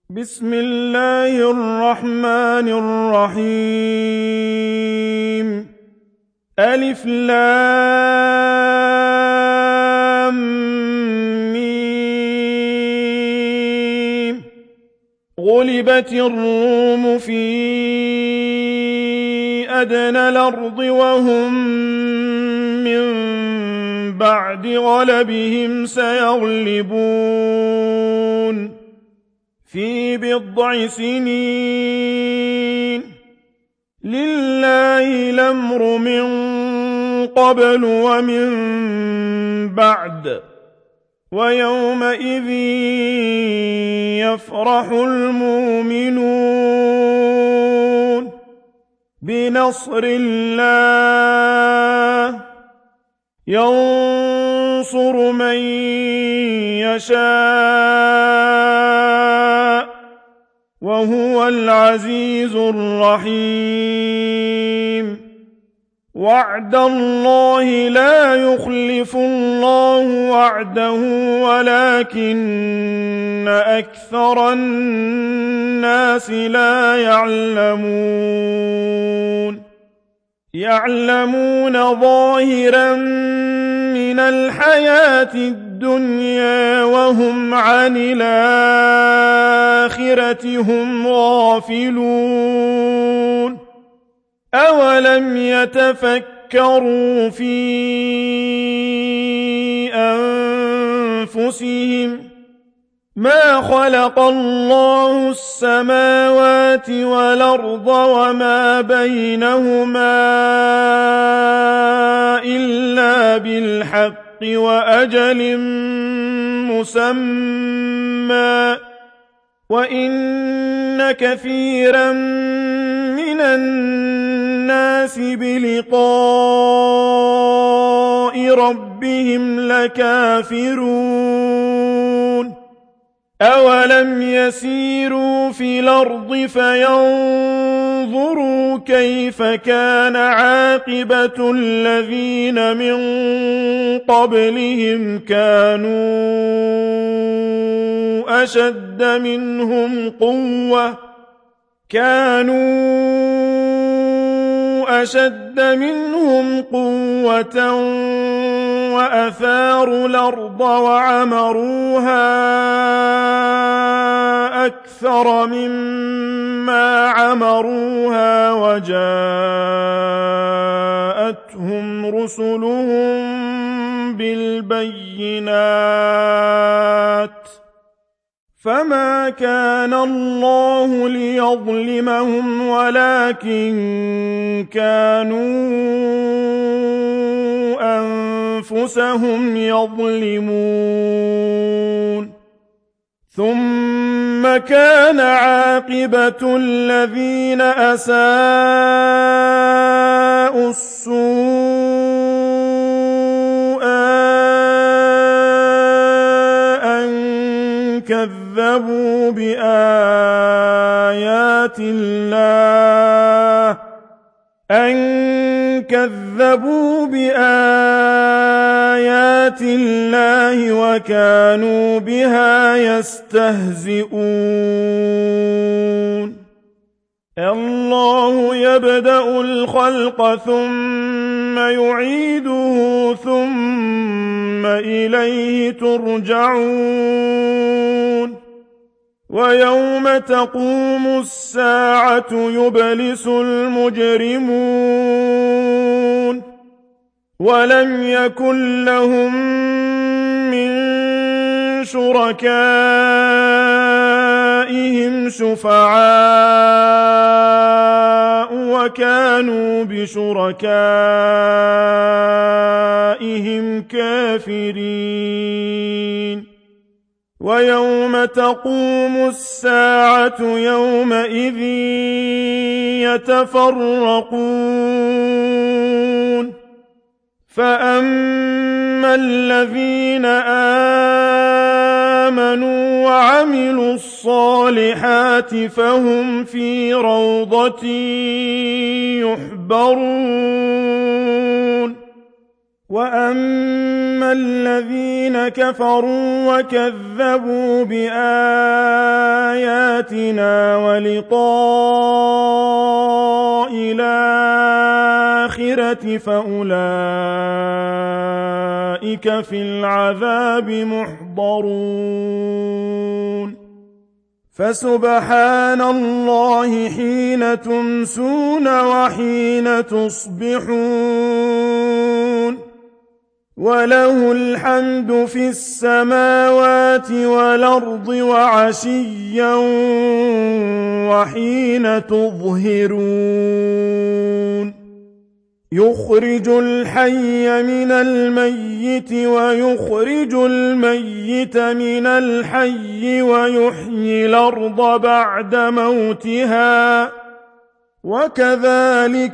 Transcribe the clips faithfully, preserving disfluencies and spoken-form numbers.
بسم الله الرحمن الرحيم ألف لام ميم غلبت الروم في أدنى الأرض وهم من بعد غلبهم سيغلبون في بضع سنين لله الأمر من قبل ومن بعد ويومئذ يفرح المؤمنون بنصر الله ينصر من يشاء وهو العزيز الرحيم وعد الله لا يخلف الله وعده ولكن أكثر الناس لا يعلمون يعلمون ظاهرا من الحياة الدنيا وهم عن الآخرة هم غافلون أولم يتفكروا في أنفسهم ما خلق الله السماوات والأرض وما بينهما إلا بالحق وأجل مسمى وإن كثيرا من الناس بلقاء ربهم لكافرون أولم يسيروا في الأرض فينظروا كيف كان عاقبة الذين من قبلهم كانوا أشد منهم قوة كانوا أشد منهم قوة وأثاروا الأرض وعمروها أكثر مما عمروها وجاءتهم رسلهم بالبينات فما كان الله ليظلمهم ولكن كانوا أنفسهم يظلمون ثم كان عاقبة الذين أساءوا السوء أن كذبوا بآيات الله أن كذبوا بآيات الله وكانوا بها يستهزئون الله يبدأ الخلق ثم يعيده ثم إليه ترجعون ويوم تقوم الساعة يبلس المجرمون ولم يكن لهم من شركائهم شفعاء وكانوا بشركائهم كافرين ويوم تقوم الساعة يومئذ يتفرقون فأما الذين آمنوا وعملوا الصالحات فهم في روضة يحبرون وَأَمَّا الَّذِينَ كَفَرُوا وَكَذَّبُوا بِآيَاتِنَا وَلِقَاءِ الْآخِرَةِ فَأُولَئِكَ فِي الْعَذَابِ مُحْضَرُونَ فَسُبْحَانَ اللَّهِ حِينَ تُمْسُونَ وَحِينَ تُصْبِحُونَ وَلَهُ الْحَمْدُ فِي السَّمَاوَاتِ وَالْأَرْضِ وَعَشِيًّا وَحِينَ تُظْهِرُونَ يُخْرِجُ الْحَيَّ مِنَ الْمَيِّتِ وَيُخْرِجُ الْمَيِّتَ مِنَ الْحَيِّ وَيُحْيِي الْأَرْضَ بَعْدَ مَوْتِهَا وَكَذَلِكَ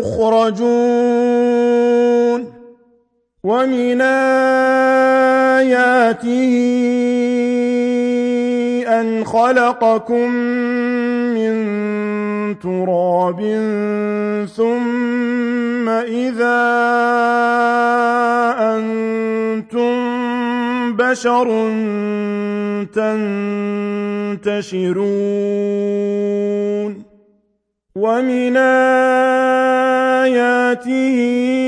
تُخْرَجُونَ وَمِنْ آيَاتِهِ أَنْ خَلَقَكُم مِّن تُرَابٍ ثُمَّ إِذَا أَنتُم بَشَرٌ تَنتَشِرُونَ وَمِنْ آيَاتِهِ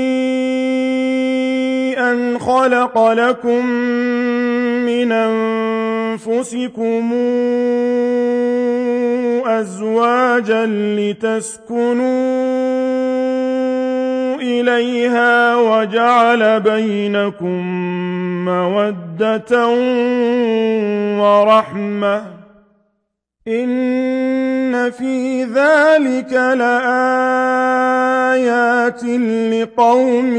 أَنْ خَلَقَ لَكُم مِّنْ أَنفُسِكُمْ أَزْوَاجًا لِّتَسْكُنُوا إِلَيْهَا وَجَعَلَ بَيْنَكُم مَّوَدَّةً وَرَحْمَةً إِنَّ فِي ذَلِكَ لَآيَاتٍ لِقَوْمٍ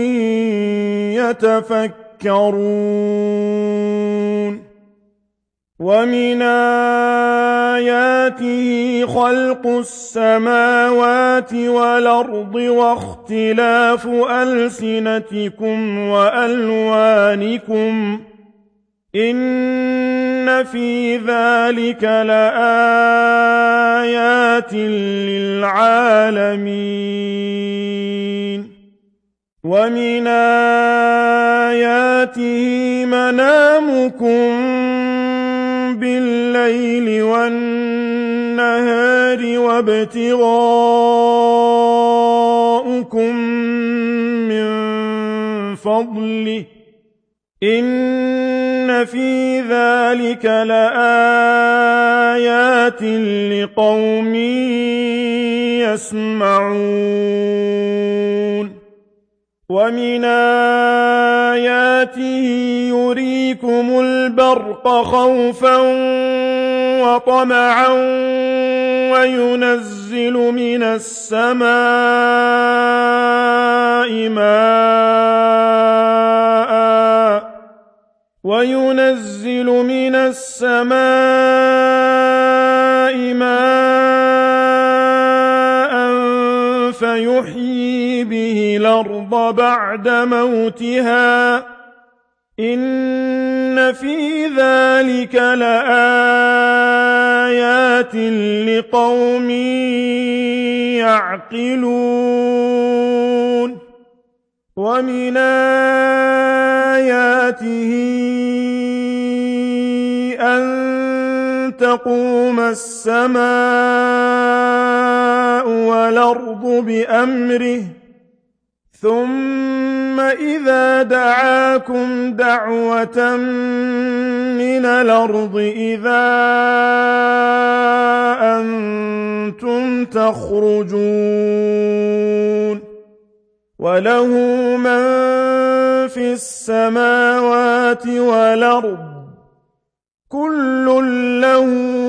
يَتَفَكَّرُونَ وَمِنْ آيَاتِهِ خَلْقُ السَّمَاوَاتِ وَالْأَرْضِ وَاخْتِلَافُ أَلْسِنَتِكُمْ وَأَلْوَانِكُمْ إِنَّ فِي ذَلِكَ لَآيَاتٍ لِلْعَالَمِينَ وَمِنْ آيَاتِهِ مَنَامُكُمْ بِاللَّيْلِ وَالنَّهَارِ وَابْتِغَاؤُكُم مِّن فَضْلِهِ إِنَّ فِي ذَلِكَ لَآيَاتٍ لِقَوْمٍ يَسْمَعُونَ وَمِنْ آيَاتِهِ يُرِيكُمُ الْبَرْقَ خَوْفًا وَطَمَعًا وَيُنَزِّلُ مِنَ السَّمَاءِ مَاءً وَيُنَزِّلُ مِنَ السَّمَاءِ مَاءً فَيُحْيِي بِهِ الْأَرْضَ بَعْدَ مَوْتِهَا إِنَّ فِي ذَلِكَ لَآيَاتٍ لِقَوْمٍ يَعْقِلُونَ وَمِنْ آيَاتِهِ أَن تَقُومَ السَّمَاءُ وَالْأَرْضُ بِأَمْرِهِ ثُمَّ إِذَا دَعَاكُمْ دَعْوَةً مِّنَ الْأَرْضِ إِذَا أَنتُمْ تَخْرُجُونَ وَلَهُ مَن فِي السَّمَاوَاتِ وَالْأَرْضِ كُلٌّ لَّهُ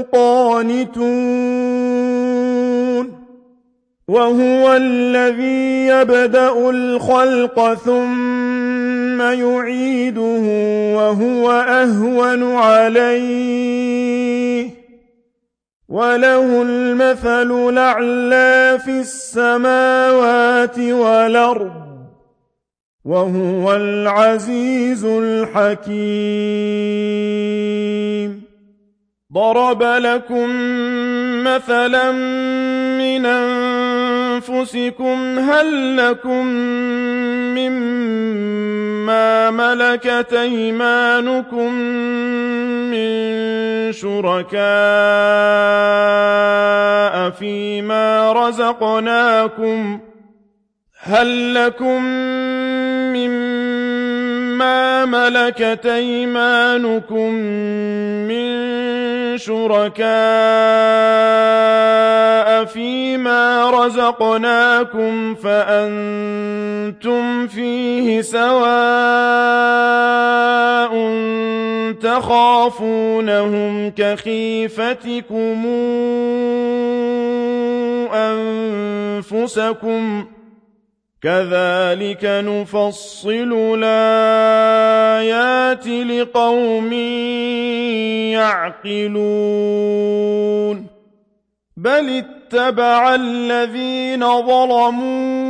قَانِتُونَ وَهُوَ الَّذِي يَبْدَأُ الْخَلْقَ ثُمَّ يُعِيدُهُ وَهُوَ أَهْوَنُ عَلَيْهِ وَلَهُ الْمَثَلُ الْأَعْلَى فِي السَّمَاوَاتِ وَالْأَرْضِ وَهُوَ الْعَزِيزُ الْحَكِيمُ ضَرَبَ لَكُم مَّثَلًا مِّنْ أنفسكم هل لكم مما ملكت أيمانكم من شركاء فيما رزقناكم هل لكم مما ملكت أيمانكم من شركاء فيما رزقناكم فأنتم فيه سواء تخافونهم كخيفتكم أنفسكم كذلك نفصل الآيات لقوم يعقلون بل اتبع الذين ظلموا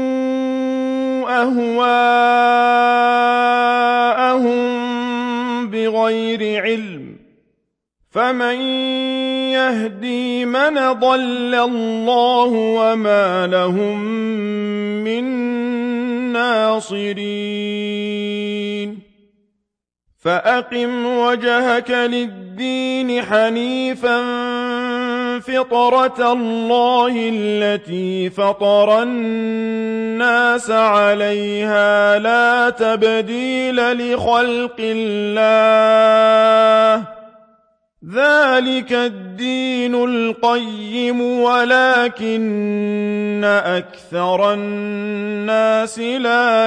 أهواءهم بغير علم فمن يهدي من ضل الله وما لهم من ناصرين فأقم وجهك للدين حنيفا فطرة الله التي فطر الناس عليها لا تبديل لخلق الله ذلك الدين القيم ولكن أكثر الناس لا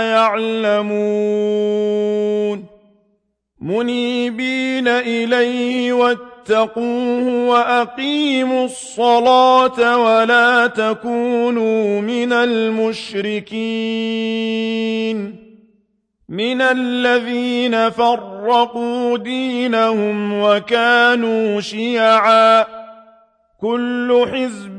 يعلمون منيبين إليه واتقوه وأقيموا الصلاة ولا تكونوا من المشركين من الذين فرقوا دينهم وكانوا شيعا كل حزب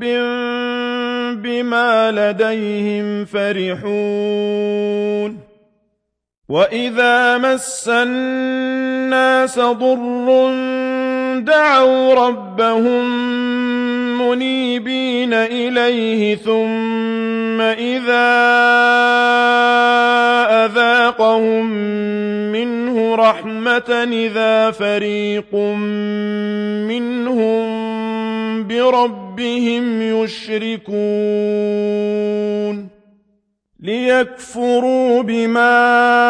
بما لديهم فرحون وإذا مس الناس ضر دعوا ربهم منيبين إليه ثم إذا أذاقهم منه رحمة إذا فريق منهم بربهم يشركون ليكفروا بما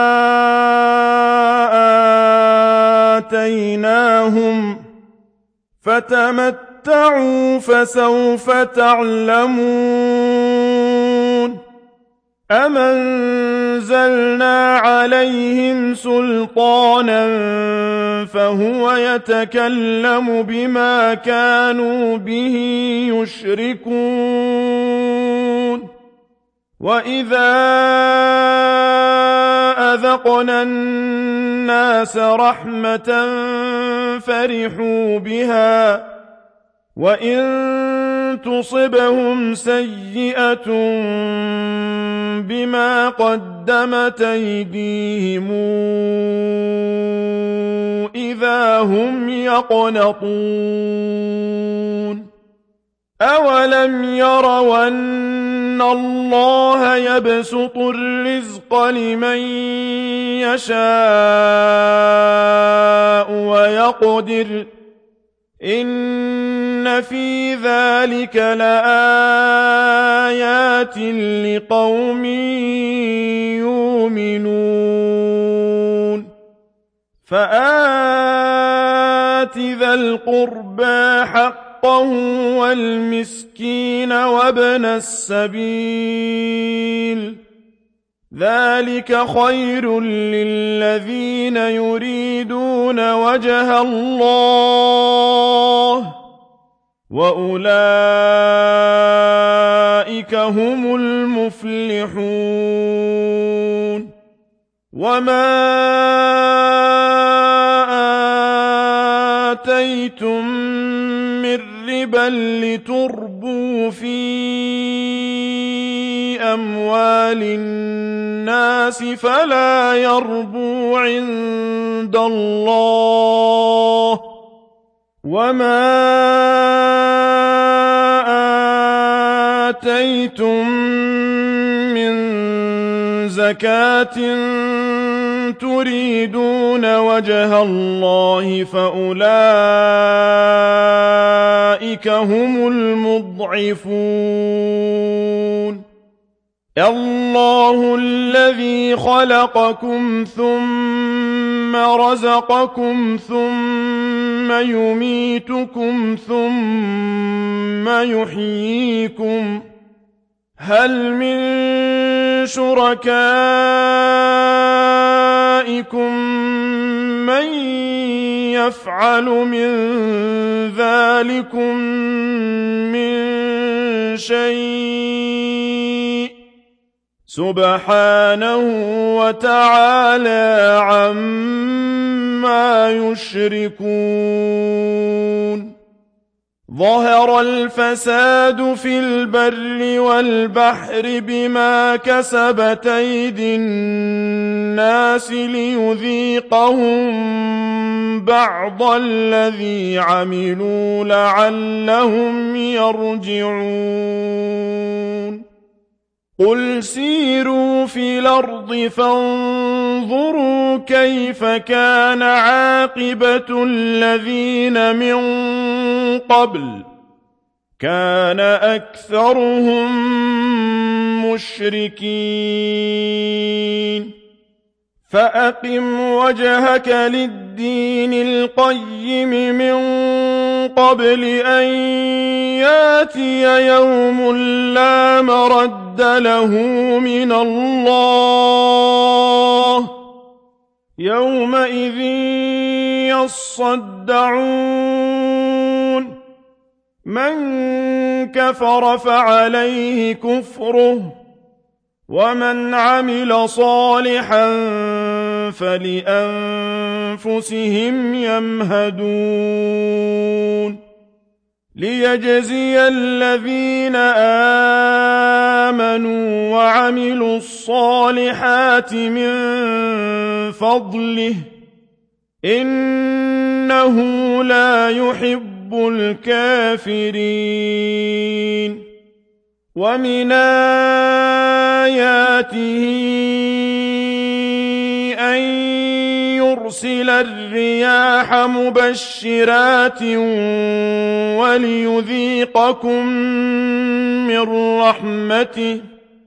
آتيناهم فتمتعوا فسوف تعلمون أم أنزلنا عليهم سلطانا فهو يتكلم بما كانوا به يشركون وإذا أذقنا الناس رحمة فرحوا بها وإن تصبهم سيئة بما قدمت أيديهم إذا هم يقنطون أولم يروا أن الله يبسط الرزق لمن يشاء ويقدر إن في ذلك لآيات لقوم يؤمنون فآت ذا القربى حقه والمسكين وابن السبيل ذلك خير للذين يريدون وجه الله وأولئك هم المفلحون وما آتيتم من ربا لتربوا في أموال الناس فلا يربو عند الله وما آتيتم من زكاة تريدون وجه الله فأولئك هم المضعفون الله الذي خلقكم ثم رزقكم ثم يميتكم ثم يحييكم هل من شركائكم من يفعل من ذلكم من شيء سبحانه وتعالى عما يشركون ظهر الفساد في البر والبحر بما كسبت أيدي الناس ليذيقهم بعض الذي عملوا لعلهم يرجعون قل سيروا في الأرض فانظروا كيف كان عاقبة الذين من قبل كان أكثرهم مشركين فأقم وجهك للدين القيم من قبل أن ياتي يوم لا مرد له من الله يومئذ يصدعون من كفر فعليه كفره ومن عمل صالحا فلأنفسهم يمهدون ليجزي الذين آمنوا وعملوا الصالحات من فضله إنه لا يحب الكافرين ومن آياته أن يرسل الرياح مبشرات وليذيقكم من رحمته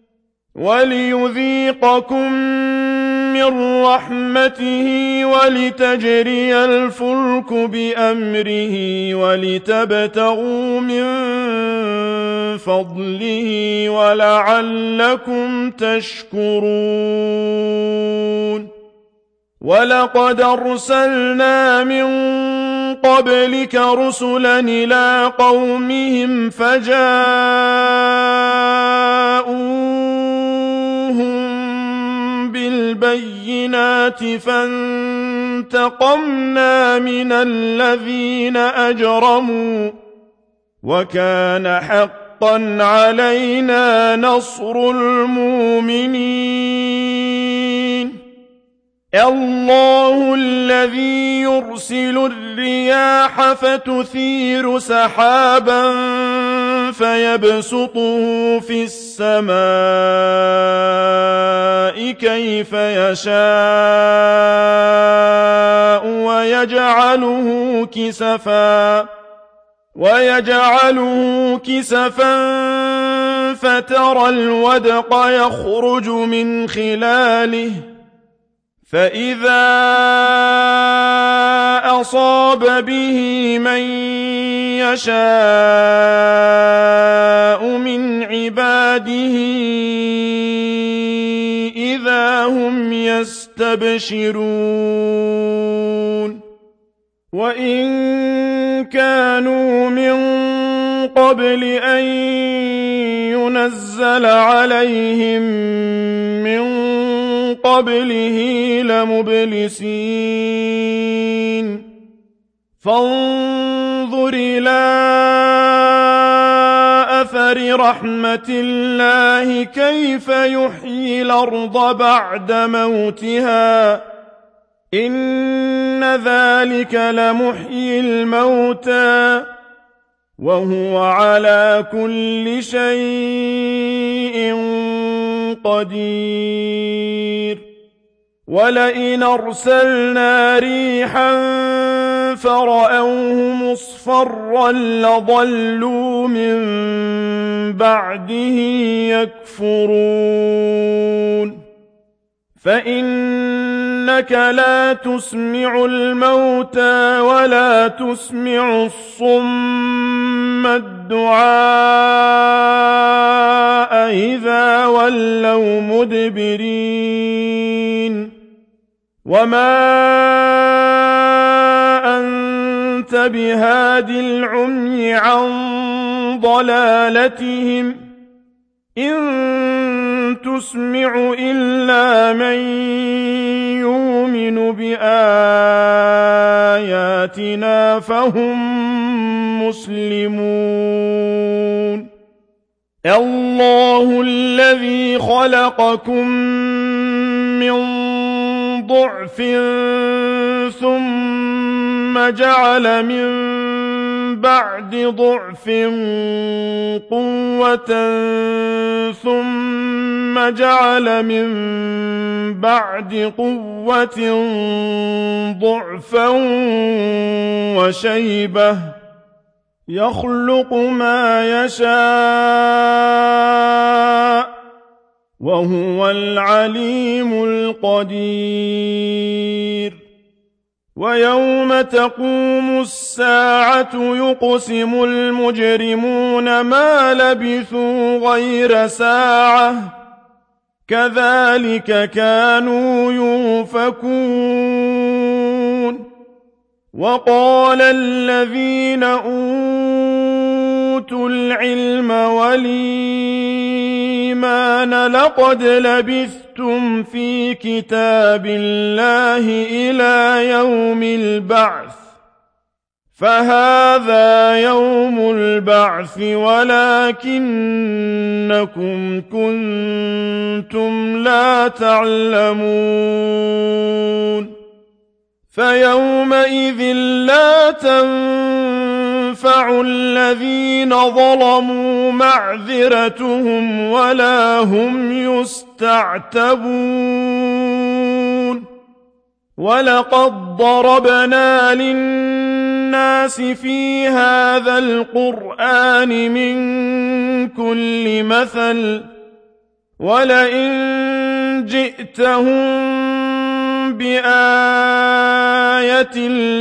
وليذيقكم من رحمته ولتجري الفلك بأمره ولتبتغوا من فضله ولعلكم تشكرون ولقد أرسلنا من قبلك رسلا إلى قومهم فجاءوهم بالبينات فانتقمنا من الذين أجرموا وكان حقا علينا نصر المؤمنين الله الذي يرسل الرياح فتثير سحابا فيبسطه في السماء كيف يشاء ويجعله كسفا ويجعله كسفا فترى الودق يخرج من خلاله فإذا أصاب به من يشاء من عباده إذا هم يستبشرون وإن كانوا من قبل أن ينزل عليهم من قبله لمبلسين فانظر إلى أثر رحمة الله كيف يحيي الأرض بعد موتها إن ذلك لمحيي الموتى وهو على كل شيء قدير ولئن أرسلنا ريحا فرأوه مصفرا لظلوا من بعده يكفرون فإنك لا تسمع الموتى ولا تسمع الصم الدعاء إذا ولوا مدبرين وما أنت بهاد العمي عن ضلالتهم إن تسمع إلا من يؤمن بآياتنا فهم مسلمون الله الذي خلقكم من ضعف ثم جعل من بعد ضعف قوة ثم جعل من بعد قوة ضعفا وشيبة يخلق ما يشاء وهو العليم القدير ويوم تقوم الساعة يقسم المجرمون ما لبثوا غير ساعة كذلك كانوا يؤفكون وقال الذين أوتوا العلم والإيمان لقد لبثتم في كتاب الله إلى يوم البعث فهذا يوم البعث ولكنكم كنتم لا تعلمون فيومئذ لا تنفع الذين ظلموا معذرتهم ولا هم يستعتبون ولقد ضربنا للناس في هذا القرآن من كل مثل ولئن جئتهم بآية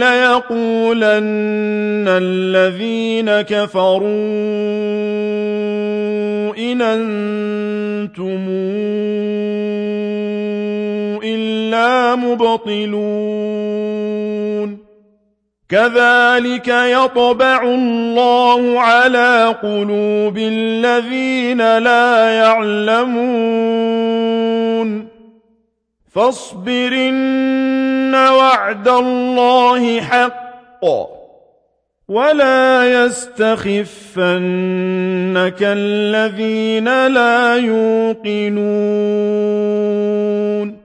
ليقولن الذين كفروا إن أنتم إلا مبطلون كذلك يطبع الله على قلوب الذين لا يعلمون فاصبر إن وعد الله حق ولا يستخفنك الذين لا يوقنون